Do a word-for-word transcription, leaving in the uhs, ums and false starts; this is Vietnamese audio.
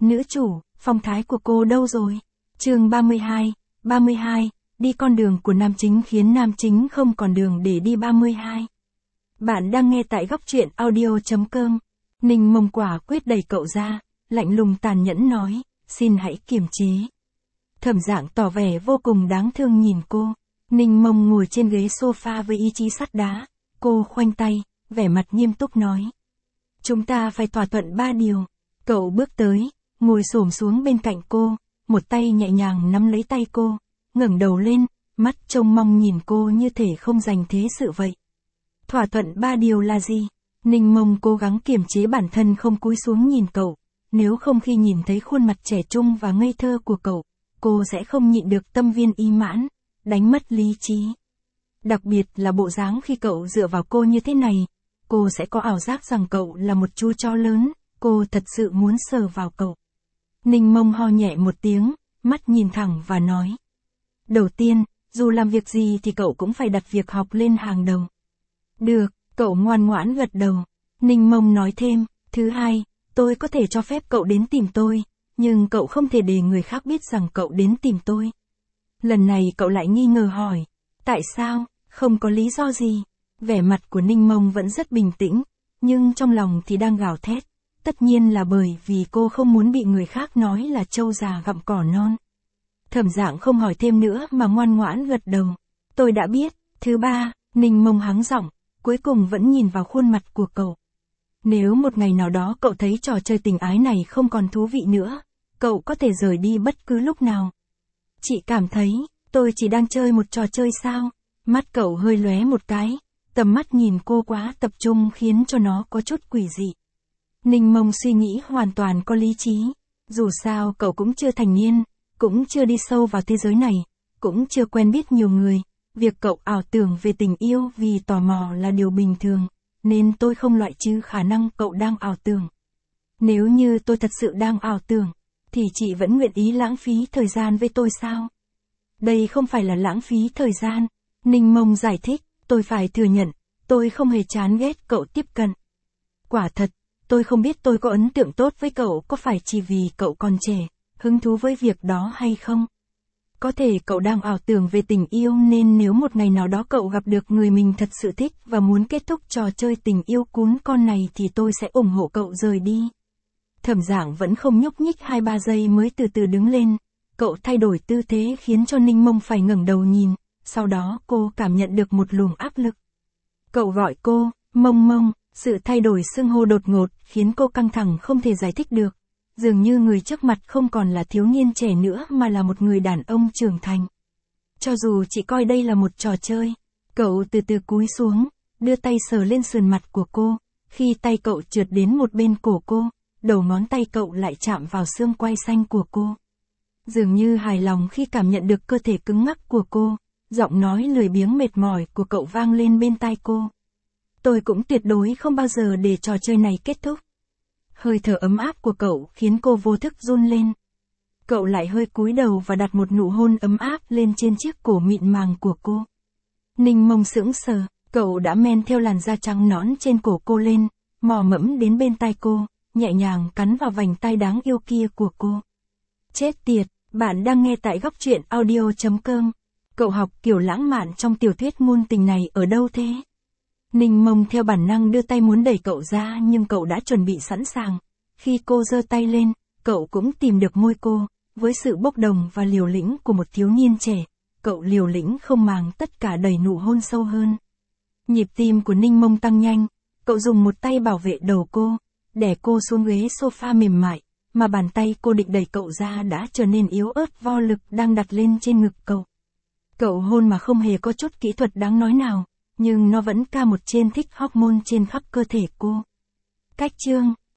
Nữ chủ, phong thái của cô đâu rồi? Chương ba mươi hai, ba mươi hai, đi con đường của nam chính khiến nam chính không còn đường để đi ba mươi hai. Bạn đang nghe tại góc truyện audio chấm com. Ninh Mông quả quyết đẩy cậu ra, lạnh lùng tàn nhẫn nói, xin hãy kiềm chế. Thẩm Dạng tỏ vẻ vô cùng đáng thương nhìn cô. Ninh Mông ngồi trên ghế sofa với ý chí sắt đá. Cô khoanh tay, vẻ mặt nghiêm túc nói. Chúng ta phải thỏa thuận ba điều. Cậu bước tới, ngồi xổm xuống bên cạnh cô, một tay nhẹ nhàng nắm lấy tay cô, ngẩng đầu lên, mắt trông mong nhìn cô như thể không dành thế sự vậy. Thỏa thuận ba điều là gì? Ninh Mông cố gắng kiềm chế bản thân không cúi xuống nhìn cậu, nếu không khi nhìn thấy khuôn mặt trẻ trung và ngây thơ của cậu, cô sẽ không nhịn được tâm viên ý mãn, đánh mất lý trí. Đặc biệt là bộ dáng khi cậu dựa vào cô như thế này, cô sẽ có ảo giác rằng cậu là một chú chó lớn, cô thật sự muốn sờ vào cậu. Ninh Mông ho nhẹ một tiếng, mắt nhìn thẳng và nói. Đầu tiên, dù làm việc gì thì cậu cũng phải đặt việc học lên hàng đầu. Được, cậu ngoan ngoãn gật đầu. Ninh Mông nói thêm, thứ hai, tôi có thể cho phép cậu đến tìm tôi, nhưng cậu không thể để người khác biết rằng cậu đến tìm tôi. Lần này cậu lại nghi ngờ hỏi, tại sao, không có lý do gì. Vẻ mặt của Ninh Mông vẫn rất bình tĩnh, nhưng trong lòng thì đang gào thét. Tất nhiên là bởi vì cô không muốn bị người khác nói là trâu già gặm cỏ non. Thẩm Dạng không hỏi thêm nữa mà ngoan ngoãn gật đầu. Tôi đã biết. Thứ ba, Ninh Mông hắng giọng, cuối cùng vẫn nhìn vào khuôn mặt của cậu. Nếu một ngày nào đó cậu thấy trò chơi tình ái này không còn thú vị nữa, cậu có thể rời đi bất cứ lúc nào. Chị cảm thấy, tôi chỉ đang chơi một trò chơi sao? Mắt cậu hơi lóe một cái, tầm mắt nhìn cô quá tập trung khiến cho nó có chút quỷ dị. Ninh Mông suy nghĩ hoàn toàn có lý trí. Dù sao cậu cũng chưa thành niên, cũng chưa đi sâu vào thế giới này, cũng chưa quen biết nhiều người. Việc cậu ảo tưởng về tình yêu vì tò mò là điều bình thường, nên tôi không loại trừ khả năng cậu đang ảo tưởng. Nếu như tôi thật sự đang ảo tưởng, thì chị vẫn nguyện ý lãng phí thời gian với tôi sao? Đây không phải là lãng phí thời gian. Ninh Mông giải thích, tôi phải thừa nhận, tôi không hề chán ghét cậu tiếp cận. Quả thật, tôi không biết tôi có ấn tượng tốt với cậu có phải chỉ vì cậu còn trẻ, hứng thú với việc đó hay không? Có thể cậu đang ảo tưởng về tình yêu nên nếu một ngày nào đó cậu gặp được người mình thật sự thích và muốn kết thúc trò chơi tình yêu cún con này thì tôi sẽ ủng hộ cậu rời đi. Thẩm Dạng vẫn không nhúc nhích hai ba giây mới từ từ đứng lên. Cậu thay đổi tư thế khiến cho Ninh Mông phải ngẩng đầu nhìn, sau đó cô cảm nhận được một luồng áp lực. Cậu gọi cô, Mông Mông, sự thay đổi xưng hô đột ngột khiến cô căng thẳng không thể giải thích được. Dường như người trước mặt không còn là thiếu niên trẻ nữa mà là một người đàn ông trưởng thành. Cho dù chỉ coi đây là một trò chơi, cậu từ từ cúi xuống, đưa tay sờ lên sườn mặt của cô. Khi tay cậu trượt đến một bên cổ cô, đầu ngón tay cậu lại chạm vào xương quai xanh của cô. Dường như hài lòng khi cảm nhận được cơ thể cứng ngắc của cô, giọng nói lười biếng mệt mỏi của cậu vang lên bên tai cô. Tôi cũng tuyệt đối không bao giờ để trò chơi này kết thúc. Hơi thở ấm áp của cậu khiến cô vô thức run lên. Cậu lại hơi cúi đầu và đặt một nụ hôn ấm áp lên trên chiếc cổ mịn màng của cô. Ninh Mông sững sờ, cậu đã men theo làn da trắng nõn trên cổ cô lên, mò mẫm đến bên tai cô, nhẹ nhàng cắn vào vành tai đáng yêu kia của cô. Chết tiệt, bạn đang nghe tại góc truyện audio chấm com. Cậu học kiểu lãng mạn trong tiểu thuyết ngôn tình này ở đâu thế? Ninh Mông theo bản năng đưa tay muốn đẩy cậu ra nhưng cậu đã chuẩn bị sẵn sàng. Khi cô giơ tay lên, cậu cũng tìm được môi cô, với sự bốc đồng và liều lĩnh của một thiếu niên trẻ. Cậu liều lĩnh không màng tất cả đẩy nụ hôn sâu hơn. Nhịp tim của Ninh Mông tăng nhanh, cậu dùng một tay bảo vệ đầu cô, đè cô xuống ghế sofa mềm mại, mà bàn tay cô định đẩy cậu ra đã trở nên yếu ớt vô lực đang đặt lên trên ngực cậu. Cậu hôn mà không hề có chút kỹ thuật đáng nói nào, nhưng nó vẫn ca một trên thích hormone trên khắp cơ thể cô. Cách chương